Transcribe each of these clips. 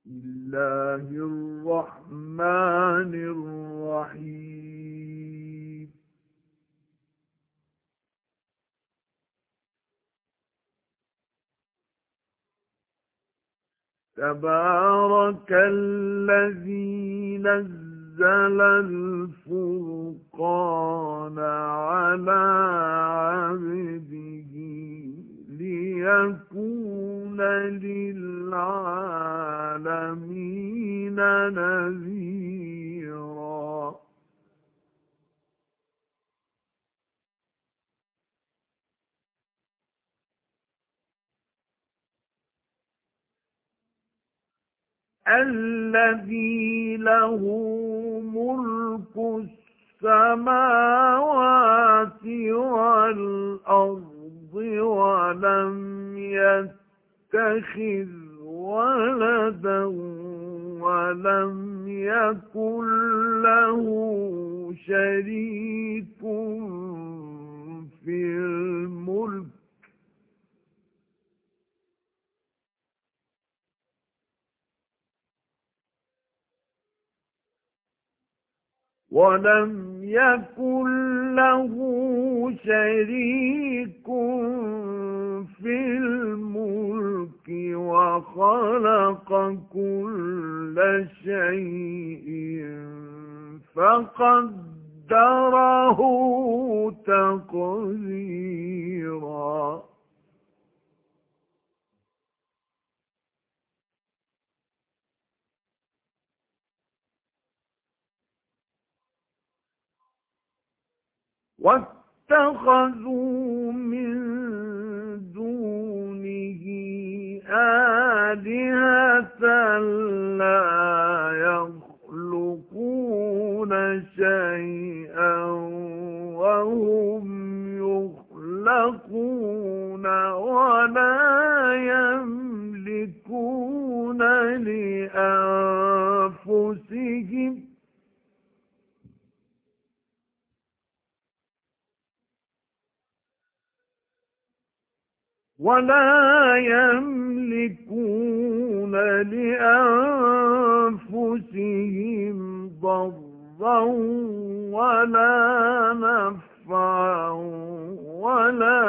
الله الرحمن الرحيم. تبارك الذي نزل الفرقان على عبده ليكون للعالمين نذيرا. الذي له ملك السماوات والأرض ولم يتخذ ولدا ولم يكن له شريك في الملك ولم يكن له شريك في الملك وخلق كل شيء فقدره تقديرا. واتخذوا من دونه آلهة لا يخلقون شيئا وهم يخلقون ولا يملكون لأنفسهم ضرا ولا نفعا ولا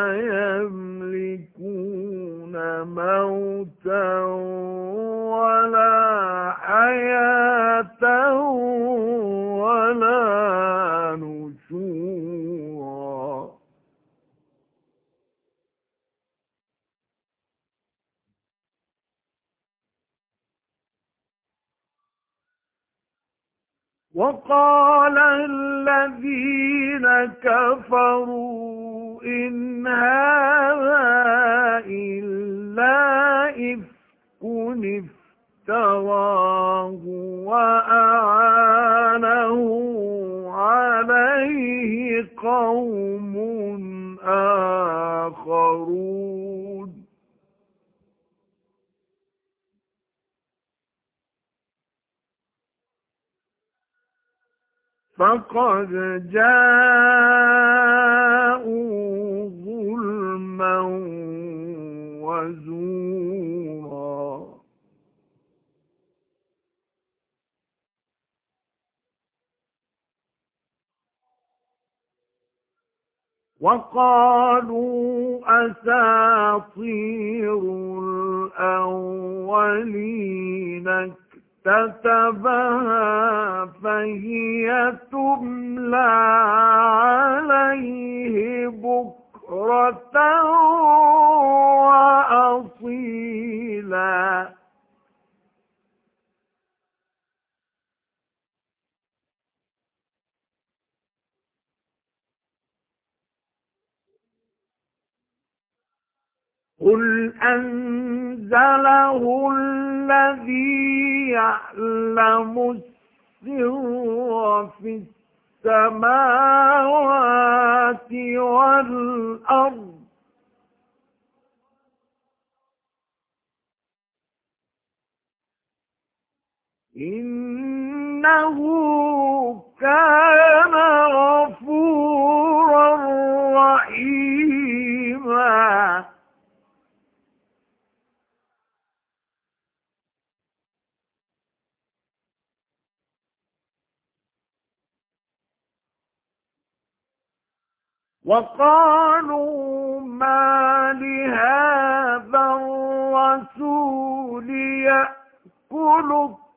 يملكون موتا ولا حياة ولا نشورا. وقال الذين كفروا إن هذا إلا إفك افتراه وأعانه عليه قوم آخرون. فقد جاءوا ظلما وزورا. وقالوا أساطير الأولين اكتتبها فهي تملى عليه بكرة وأصيلا. قل أنزله الذي يعلم السر في السماوات والأرض إنه كان غفورا رحيما. وقالوا ما لهذا الرسول يأكل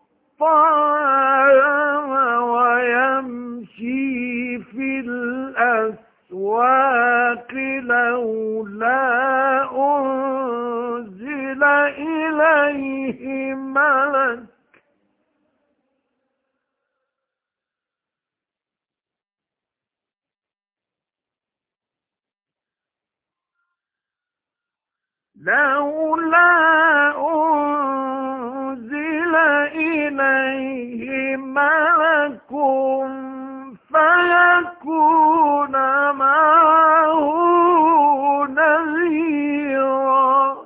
الطعام ويمشي في الأسواق لولا أنزل إليه ملك فيكون معه نذيرا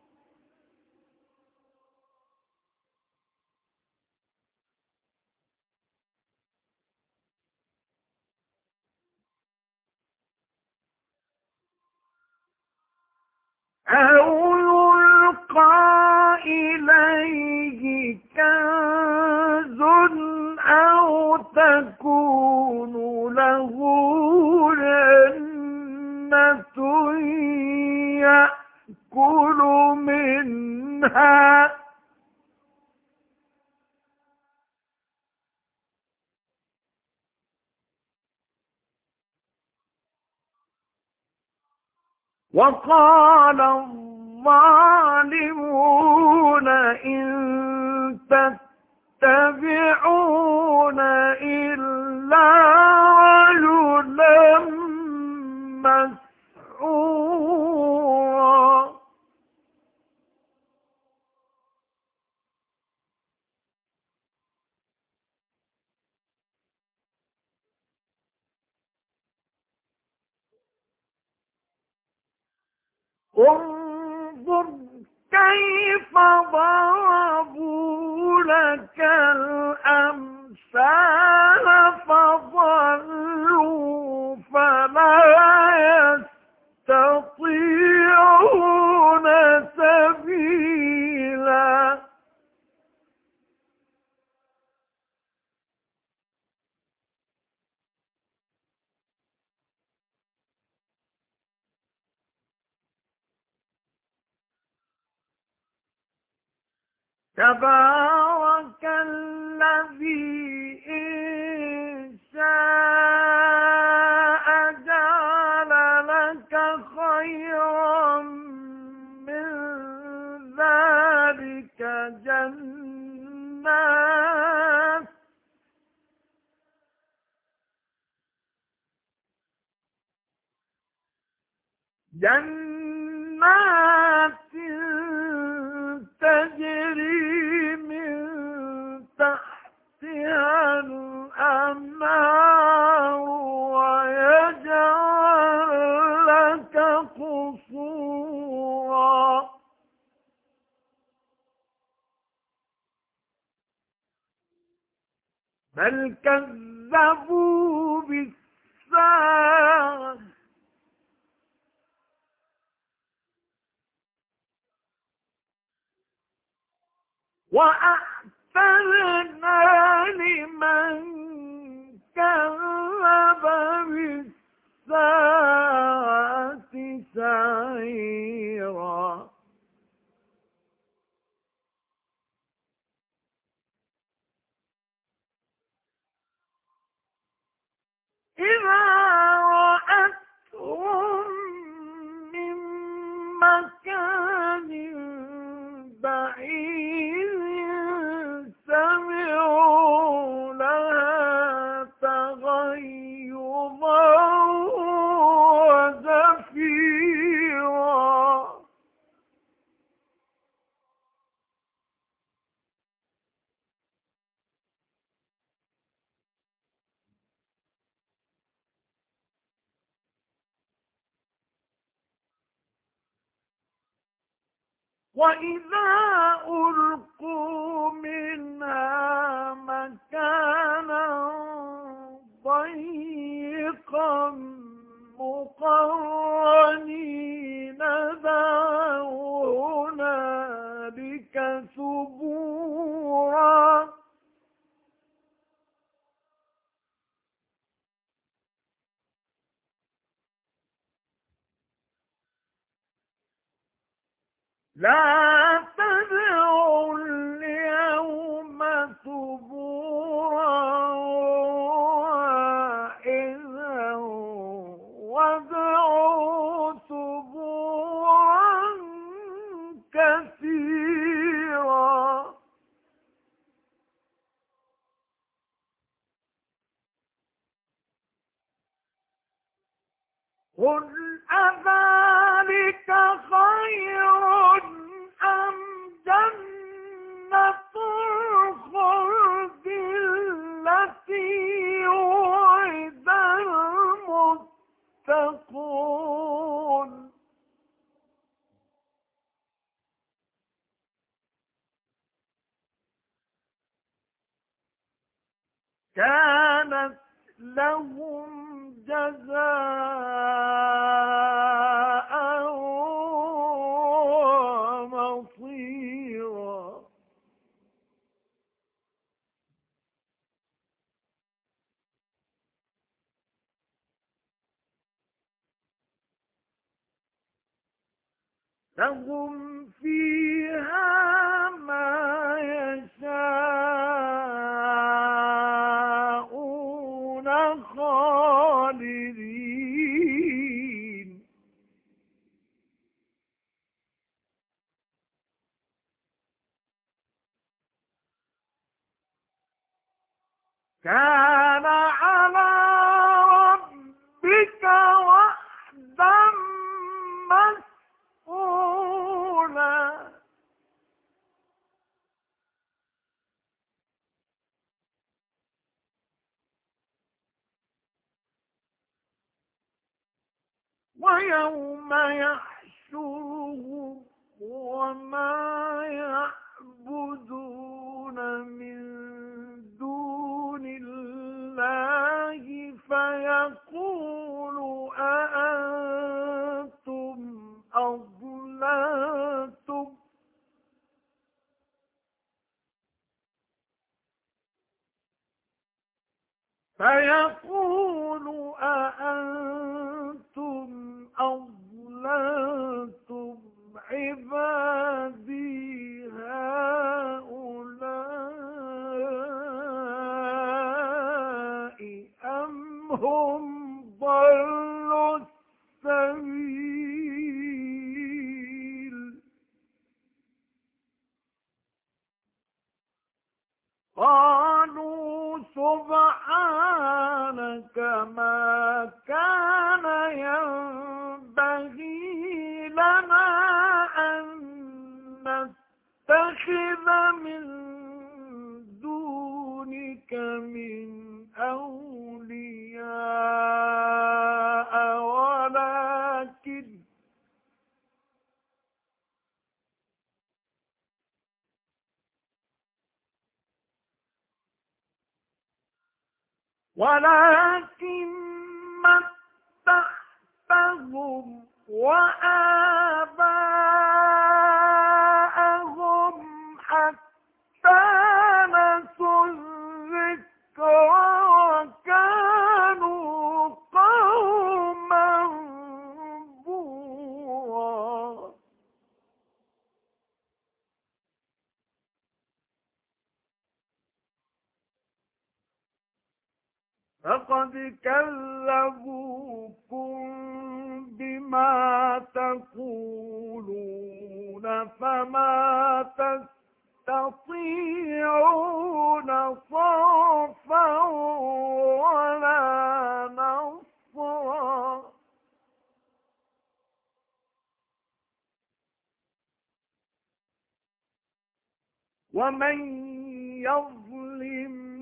أو يلقى إليه كنز أو تكون له جنة يأكل منها وقال الظالمون إن تتبعون إلا رجلا مسحورا انظر كيف ضربوا لك الأمثال فضلوا فلا يستطيعون سبيلا تبارك الذي إن شاء جعل لك خيرا من ذلك جنات تجري من تحتها الأنهار ويجعل لك قصورا بل كذبوا بالساعة وأعتدنا لمن كذب بالساعة سعيرا إذا رأتهم من مكان بعيد سمعوا لها تغيظا وزفيرا وإذا ألقوا منها مكانا ضيقا مقرنين دعوا هنالك ثبورا لا تدعوا اليوم ثبورا واحدا وادعوا ثبورا كثيرا. قل أذلك خير أم جنة الخلد التي وعد المتقون كانت لهم جزاء ومصيرا. لهم فيها ما يشاءون خالدين. كان على ربك وحدا مسئولا. ويوم يحشرهم وما يعبدون من دون الله فيقول أأنتم أضللتم عبادي هؤلاء أم هم ضلوا السبيل. قالوا سبحانك ما كان ينبغي لنا أن نتخذ من دونك من أولياء ولكن متعتهم وآباءهم حتى نسوا الذكر وكانوا قوما بورا. فقد كذبوكم بما تقولون فما تستطيعون صرفا ولا نصرا. ومن يظلم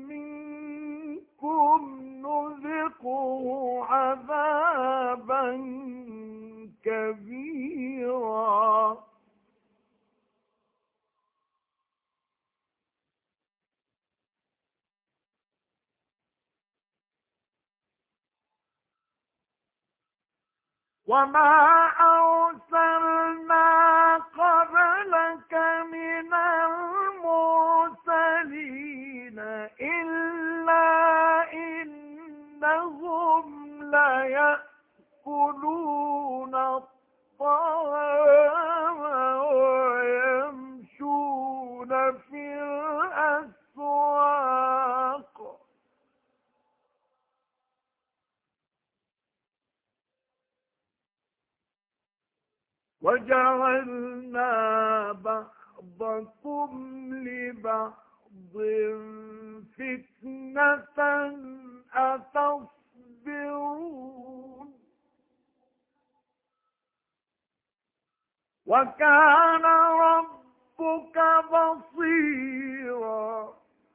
نذقه عذابا كبيرا. وما أرسلنا قبلك من المرسلين إلا إنهم ليأكلون الطعام جعلنا بعضكم لبعض فتنة أتصبرون وكان ربك بصيرا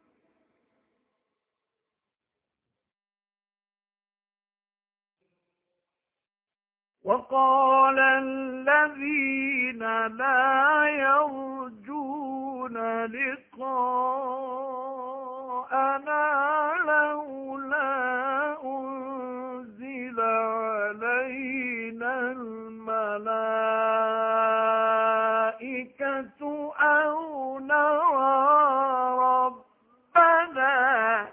وقال الذين لا يرجون لقاءنا لولا أنزل علينا الملائكة أو نرى ربنا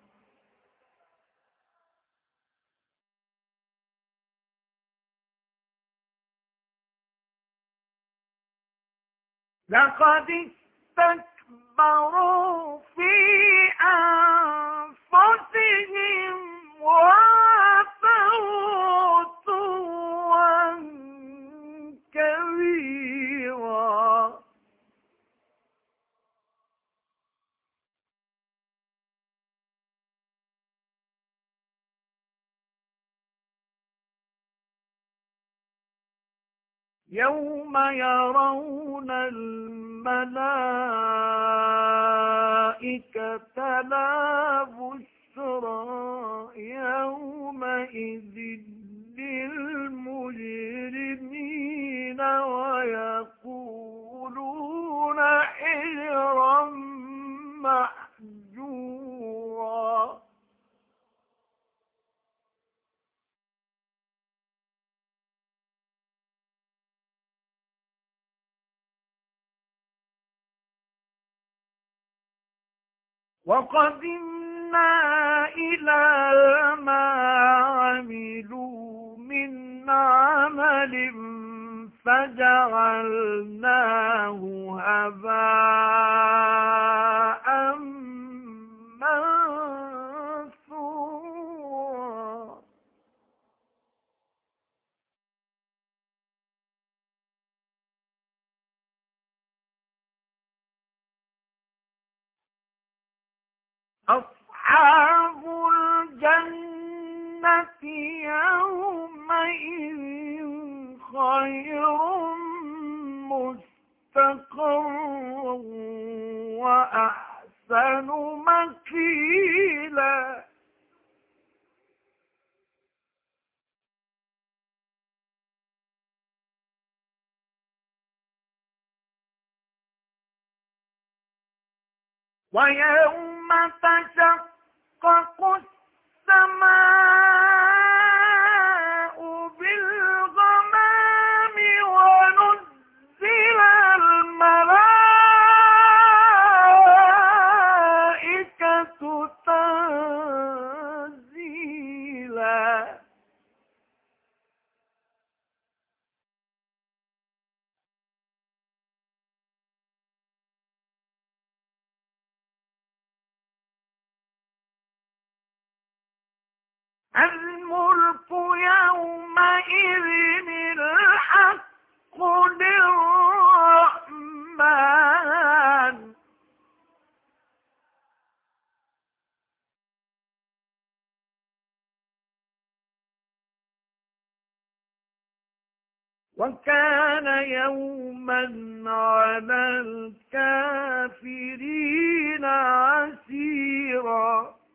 لقد استكبروا في أنفسهم وعتوا عتوا كبيرا يوم يرون الملائكة لا بشرى يومئذ للمجرمين ويقولون حجرا محجورا وقدمنا إلى ما عملوا من عمل فجعلناه هباء منثورا أصحاب الجنة يومئذ خير مستقرا وأحسن مقيلا ويوم تشقق السماء بالغمام ونزل الملائكة تنزيلا الملك يومئذ الحق للرحمن وكان يوما على الكافرين عسيرا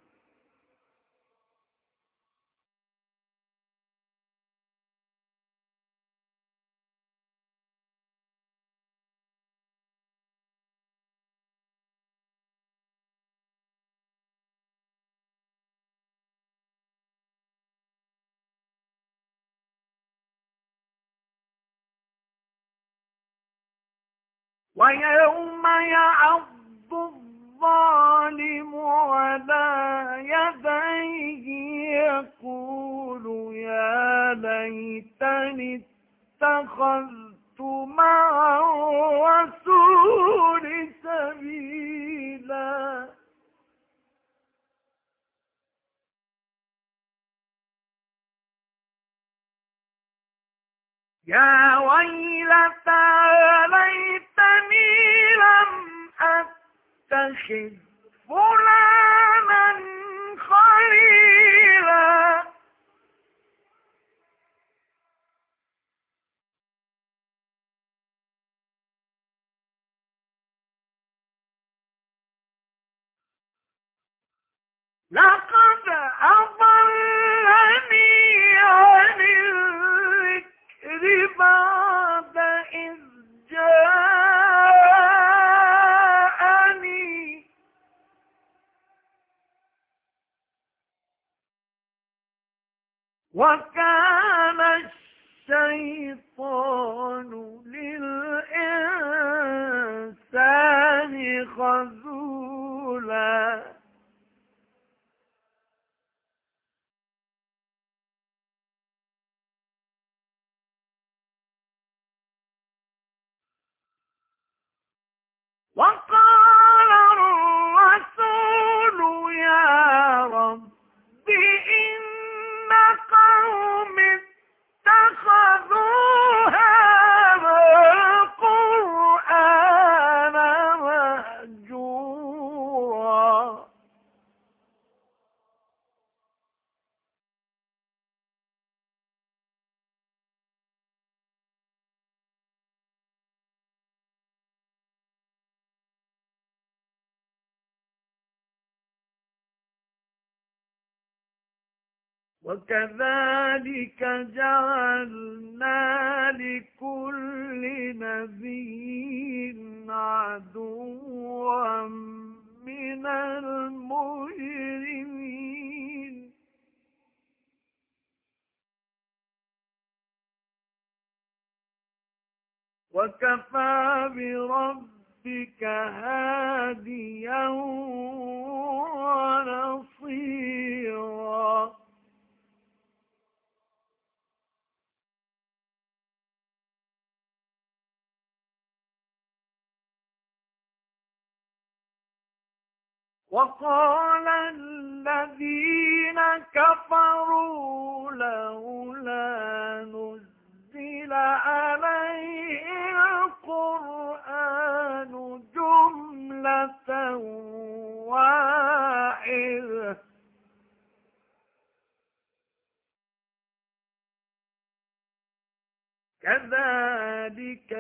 ويوم يعض الظالم على يديه يقول يا ليتني اتخذت مع الرسول سبيلا يا ويلتى ليتني لم أتخذ فلانا خليلا. لقد أضلني عن الذكر بعد إذ جاءني وكان الشيطان للإنسان خذولا. وقال الرسول يا رب إن قومي اتخذوا هذا القرآن مهجورا. وكذلك جعلنا لكل نبي عدوا من المجرمين وكفى بربك هاديا ونصيرا. وقال الذين كفروا لولا نزل عليه القرآن جملة واحدة كذلك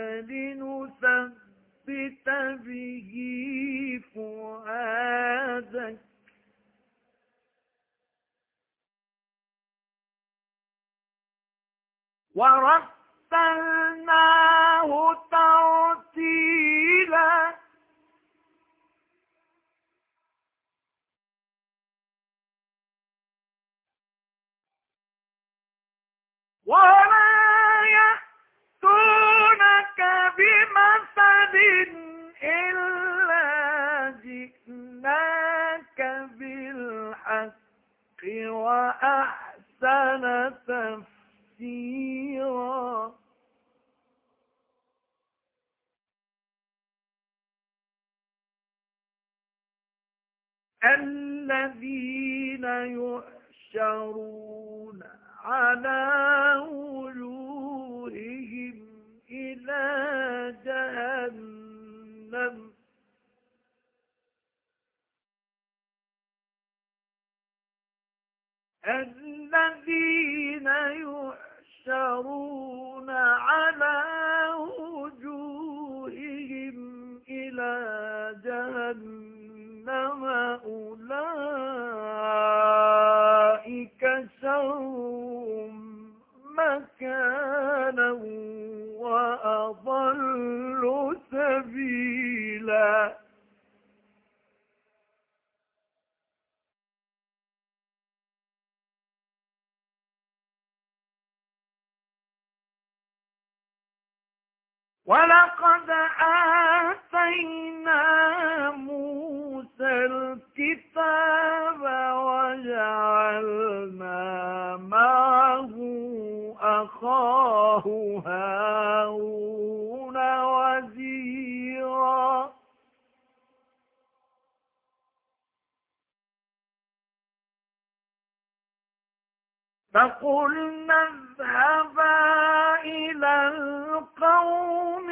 لنثبت به فؤادك ورتلناه ترتيلا. ولا يأتونك بمثل إلا جئناك بالحق وأحسن تفسيرا. الذين يحشرون على وجوههم إلى جهنم الذين يحشرون على وجوههم إلى جهنم أولئك شر مكانا وأضل سبيلا. ولقد آتينا موسى الكتاب وجعلنا معه أخاه هارون وزيرا. فقلنا اذهبا إلى القوم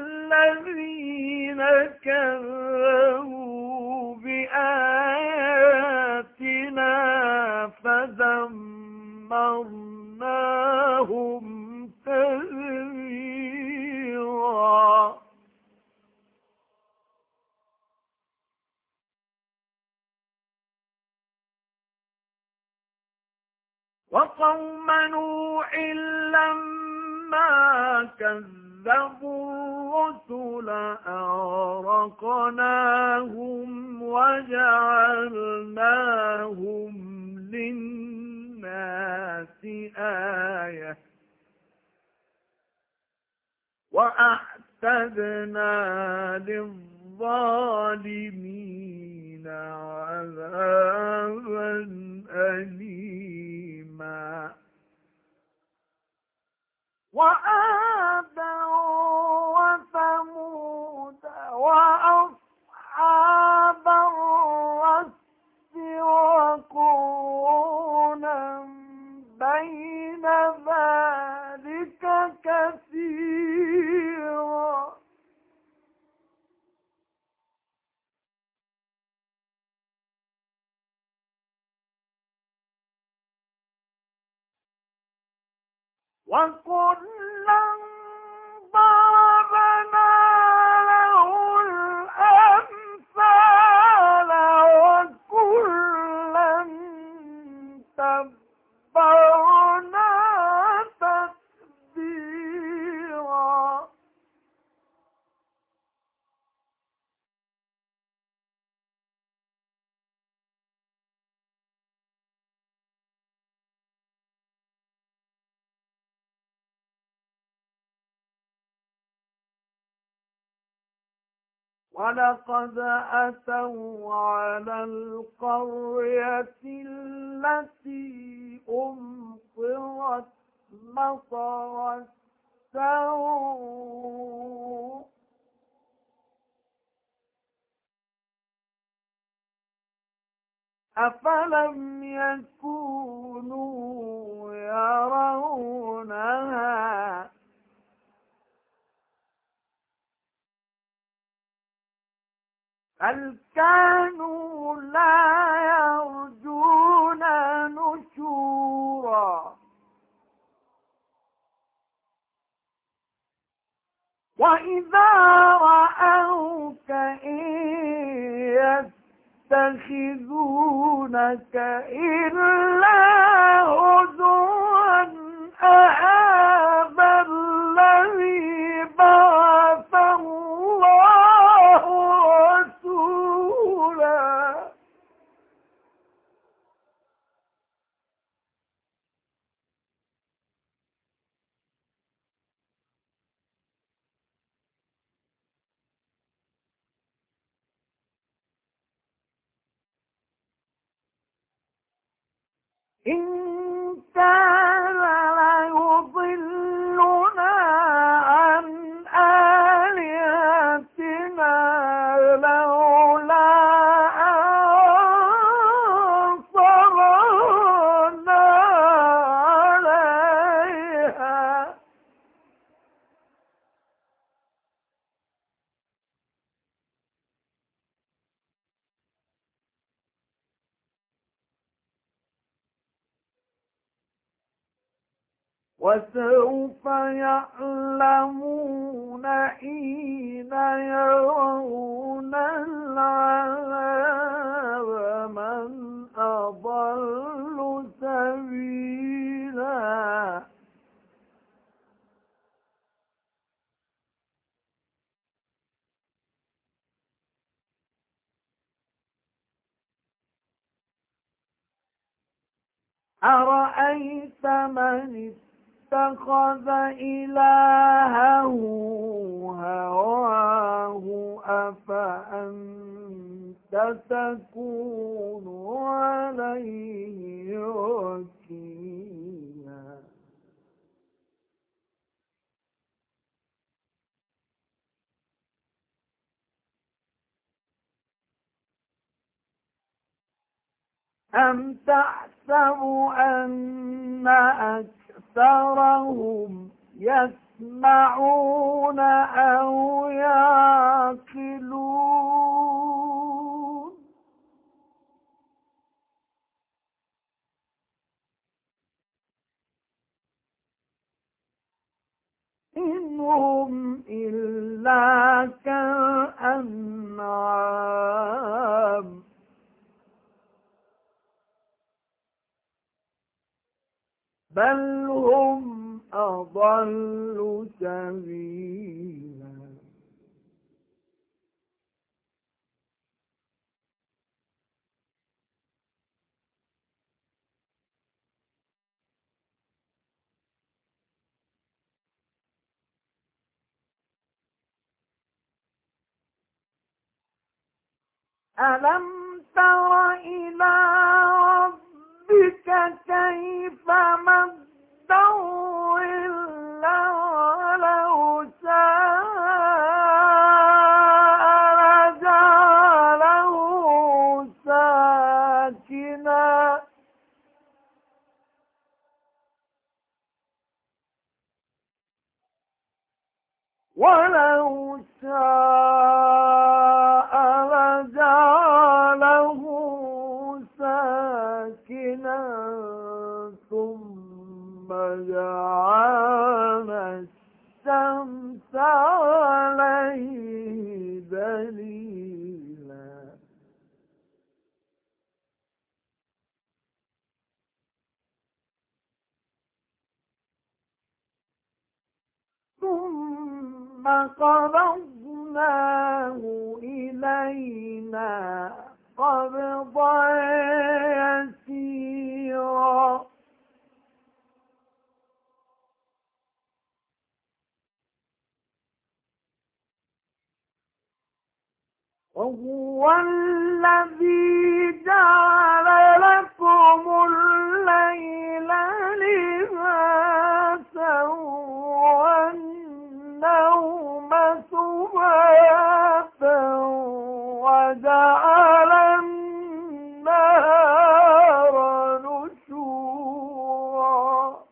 الذين كذبوا بآياتنا فدمرناهم تدميرا. وقوم نوح لما كذبوا الرسل أغرقناهم وجعلناهم للناس آية وأعتدنا للظالمين عذابا أليما. وعادا وثمود وأصحاب الرس وقرونا بين ذلك كثيرا. وكلا ضربنا له الأمثال وكلا تبرنا تتبيرا. ولقد أتوا على القرية التي أمطرت مطر السوء أفلم يكونوا يرونها بل كانوا لا يرجون نشورا. وإذا رأوك إن يتخذونك إلا هزوا أهذا الذي بعث الله رسولا. إن كان ليضلنا عن آلهتنا لولا أن صبرنا عليها. وسوف يعلمون حين يرون العذاب من أضل سبيلا. أرأيت من اتخذ إلهه هواه أفأنت تكون عليه وكيلا. أم تحت أن أكثرهم يسمعون أو يعقلون إن هم إلا كالأنعام بل هم أضل سبيلا ألم تر إلى ربك كيف مد الظل ولو شاء لجعله ساكنا ولو شاء لجعله ساكنا ثم جعلنا الشمس عليه دليلا ثم قبضناه إلينا قبضا يسيرا وهو الذي جعل لكم الليل لباسا والنوم سباتا وجعل النهار نشورا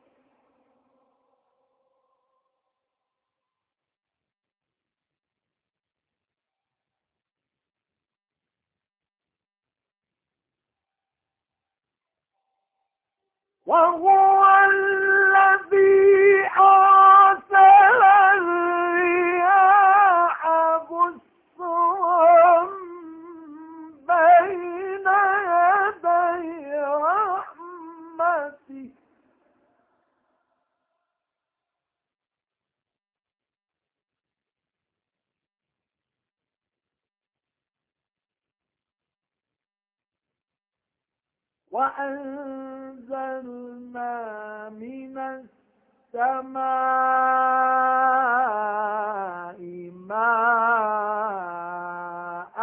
وهو الذي أرسل الرياح بشرا بين يدي رحمته وأنزلنا من السماء ماء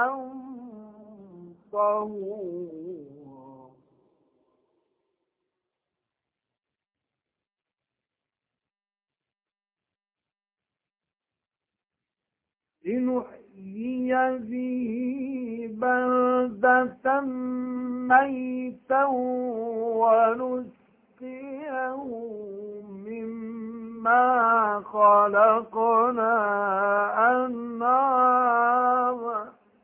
طهورا لنحيي به بلدة ميتا ونسقيه مما خلقنا أنعاما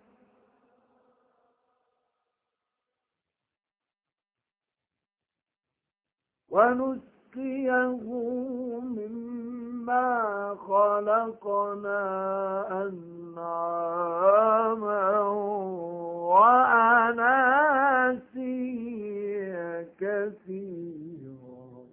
وأناسيا كثيرا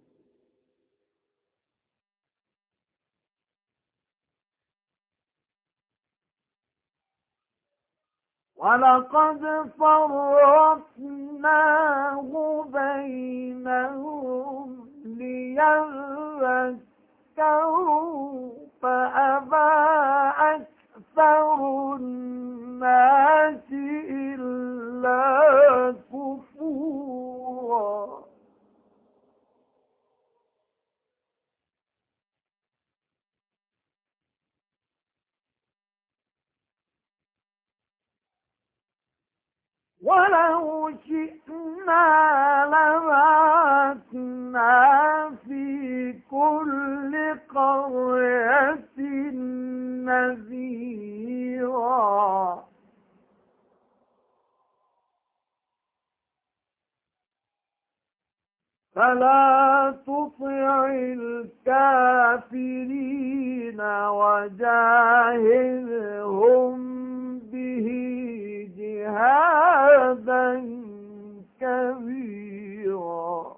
ولقد فرقناه بينهم ليذكروا فأبى أكثر الناس إلا كفورا ولو شئنا لبعثنا في كل قرية نذيرا فلا تطع الكافرين وجاهدهم به جهادا كبيرا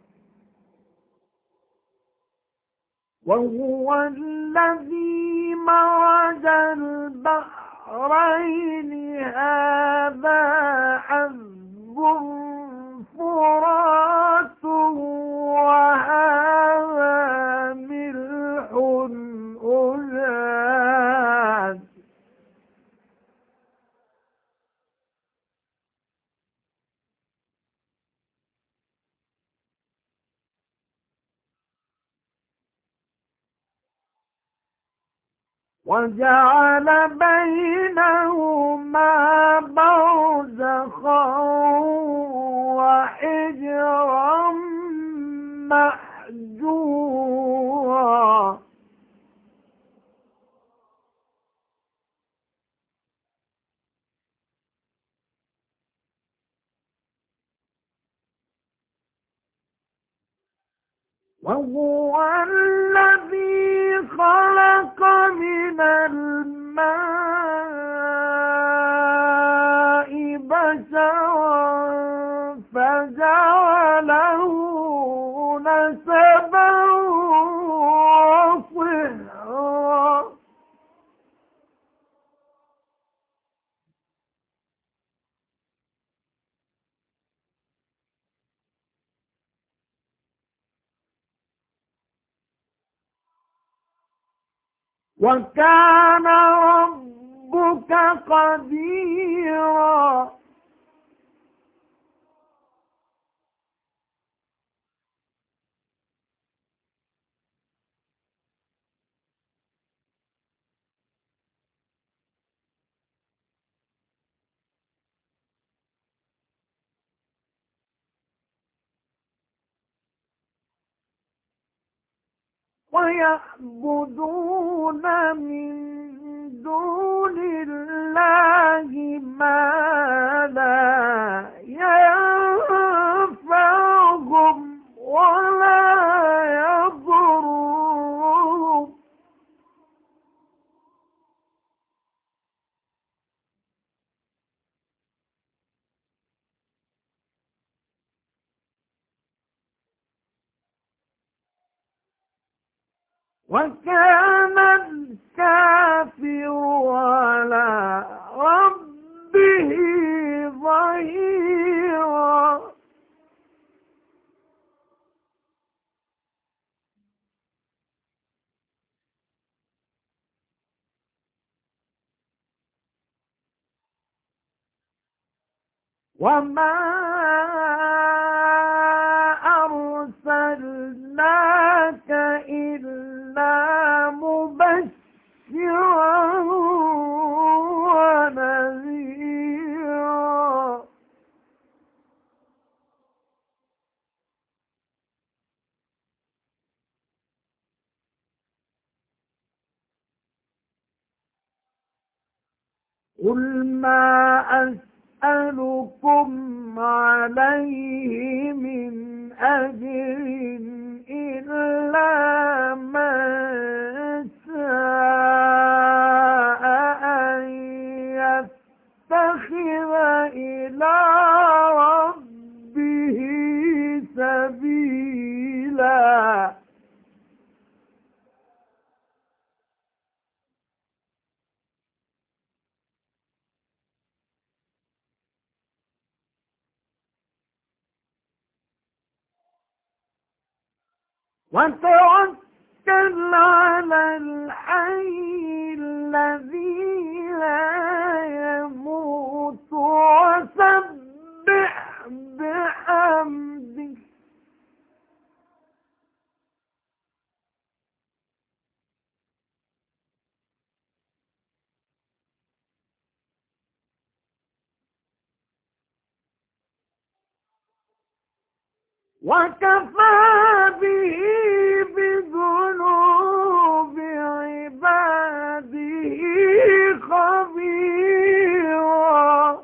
وهو الذي مرج البحرين هذا عذب فرات وهذا ملح أجاج وجعل بينهما برزخا وحجرا محجورا وهو الذي خلق من الماء بشرا فجعله نسبا وصهرا وكان ربك قديرا ويعبدون من دون الله ما لا ينفعهم ولا يضرهم وكان الكافر على ربه ظهيرا وما أرسلناك إلا مبشرا ونذيرا قل ما أسألكم عليه من أجر إلا من شاء أن يتخذ إلى ربه سبيلا وتوكل على الحي الذي لا يموت وسبح بحمده وكفى به بذنوب عباده خبيرا.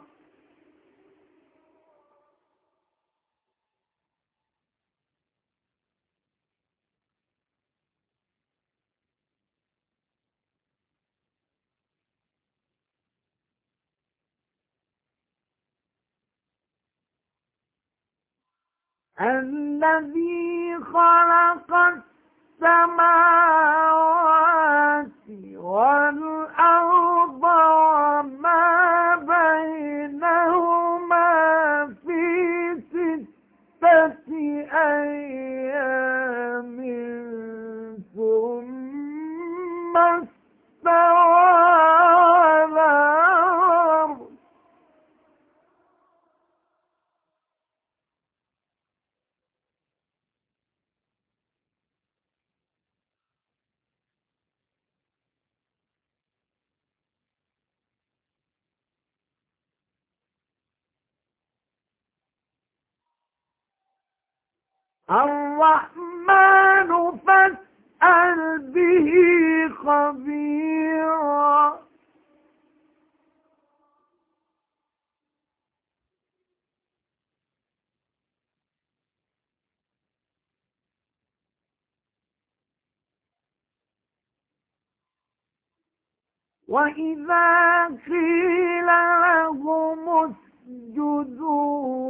الذي خلق السماوات والأرض وما بينهما في 6 أيام ثم استوى على الأرض. الرحمن فاسأل به خبيرا. وإذا قيل لهم اسجدوا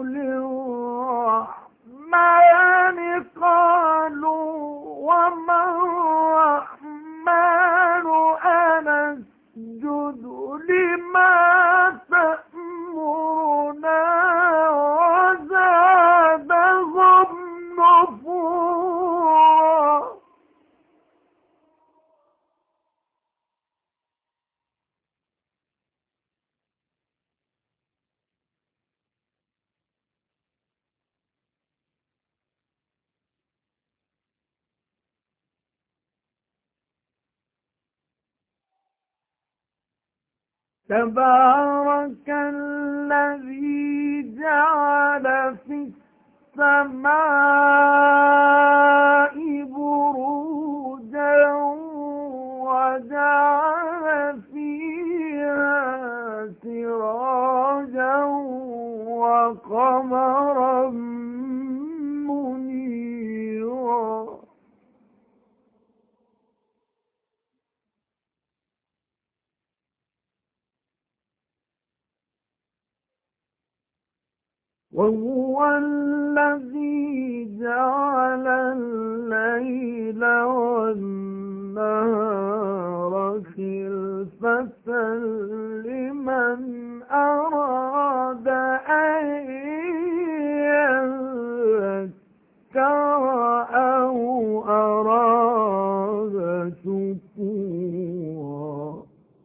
للرحمن قالوا وما الرحمن أنسجد لما تأمرنا وزادهم نفورا. تبارك الذي جعل في السماء بروجا وجعل فيها سراجا وقمرا منيرا. وهو الذي جعل الليل والنهار خلفة لمن أراد أن يذكر أو أراد شكورا.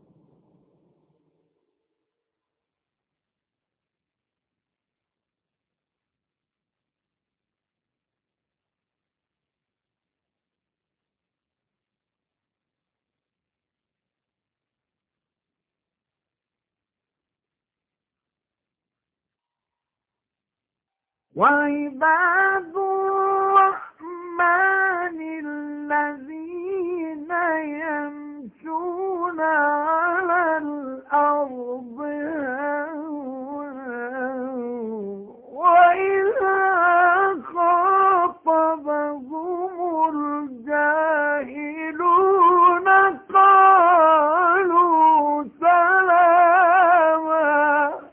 وعباد الرحمن الذين يمشون على الأرض هونا وإذا خاطبهم الجاهلون قالوا سلاما.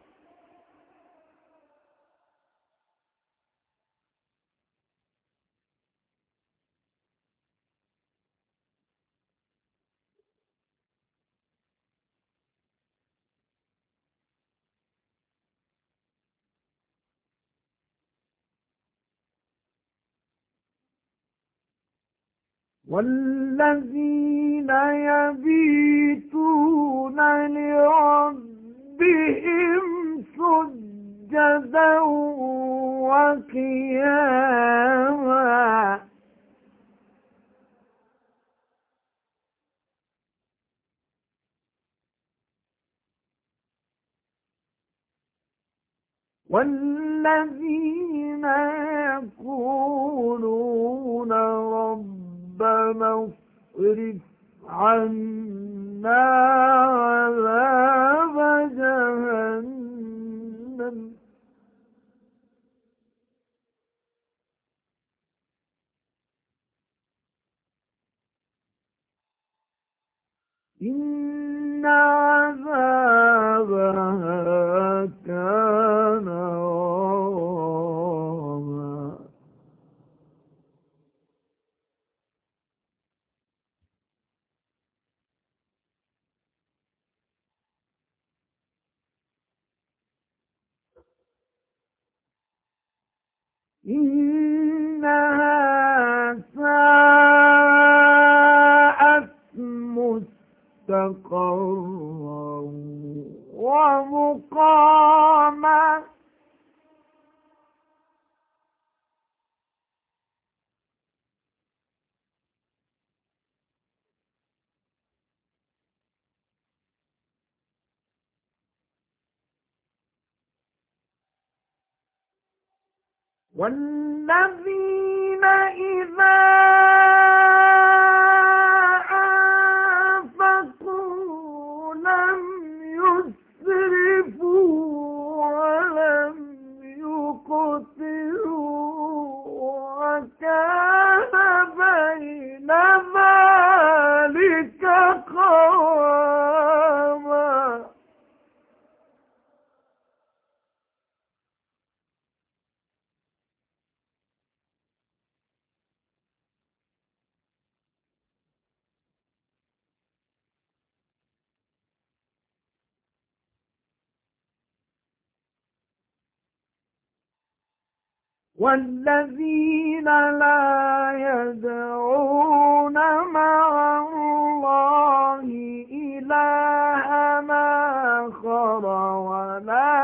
والذين يبيتون لربهم سجدا وقياما. والذين يقولون ربنا اصرف عنا عذاب جهنم إن عذابها كان غراما إنها ساءت مستقرا ومقاما والذين إذا أنفقوا لم يسرفوا ولم يقتروا وكان بين ذلك قواما والذين لا يدعون مع الله إلهًا آخر ولا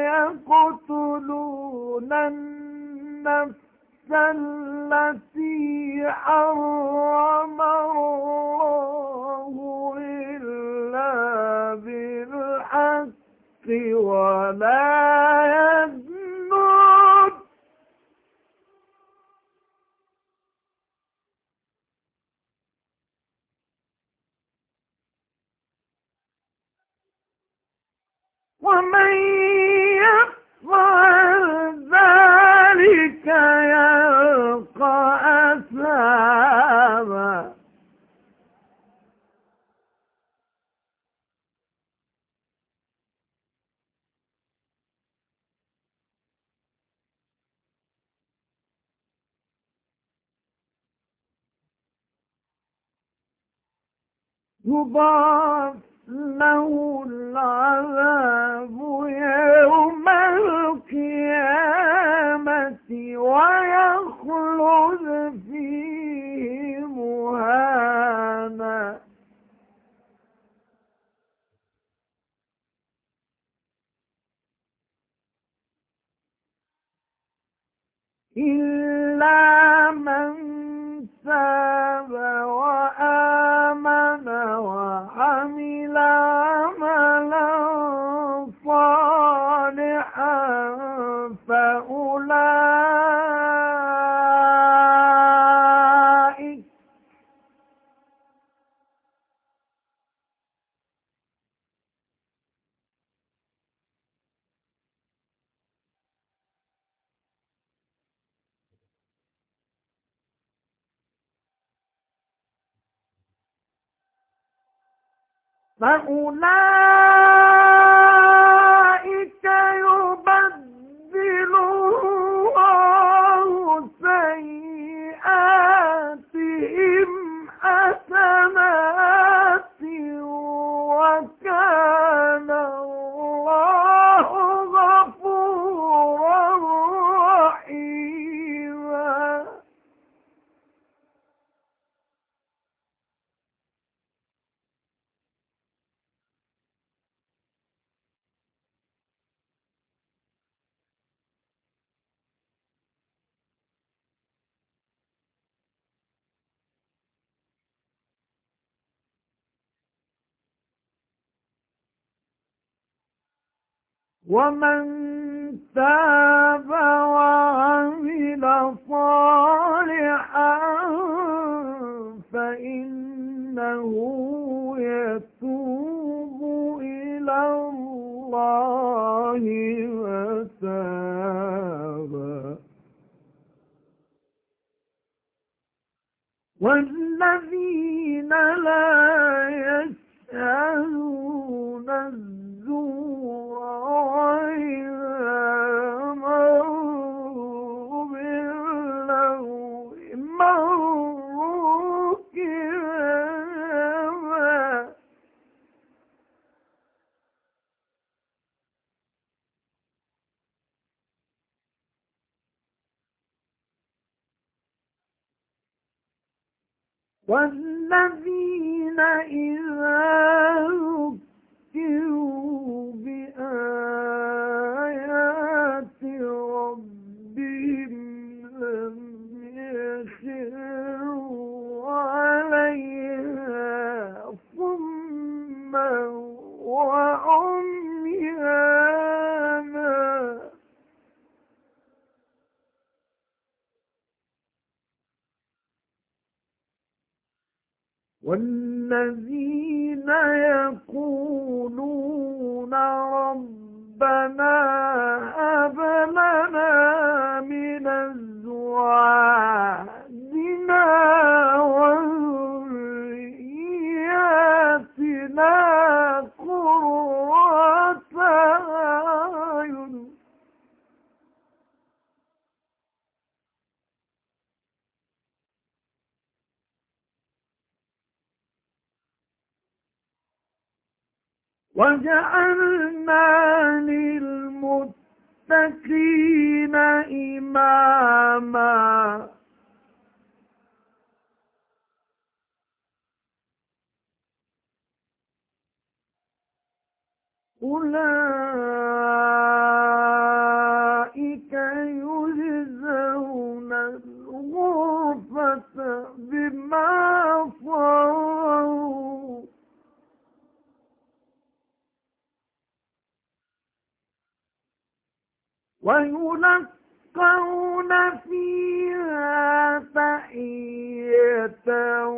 يقتلون النفس التي حرم الله إلا بالحق ولا يزنون ومن يفعل ذلك يلقى أثاما يضاعف له العذاب يوم القيامة ويخلد فيه مهانا إلا من تاب وآمن وعمل عملا صالحا فأولئك يبدل الله سيئاتهم حسنات وكان الله غفورا رحيما ومن تاب وعمل صالحا فإنه يتوب إلى الله متابا والذين لا يشهدون الزور وإذا مروا باللغو مروا كراما والذين إذا ذكروا بآيات ربهم لم يخروا عليها صما وعميانا والذين يقولون ربنا هب لنا من أزواجنا وذرياتنا قرة أعين وجعلنا للمتقين إماما أولئك يجزون الغرفة بما صبروا ويلقون فيها تحية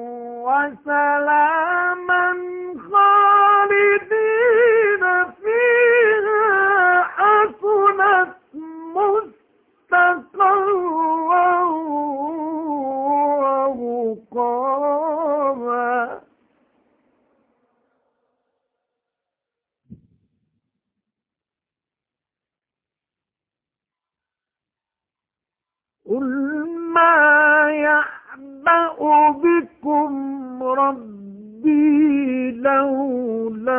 وسلاما خالدين فيها حسنت مستقرا ومقاما قل ما يعبأ بكم ربي لولا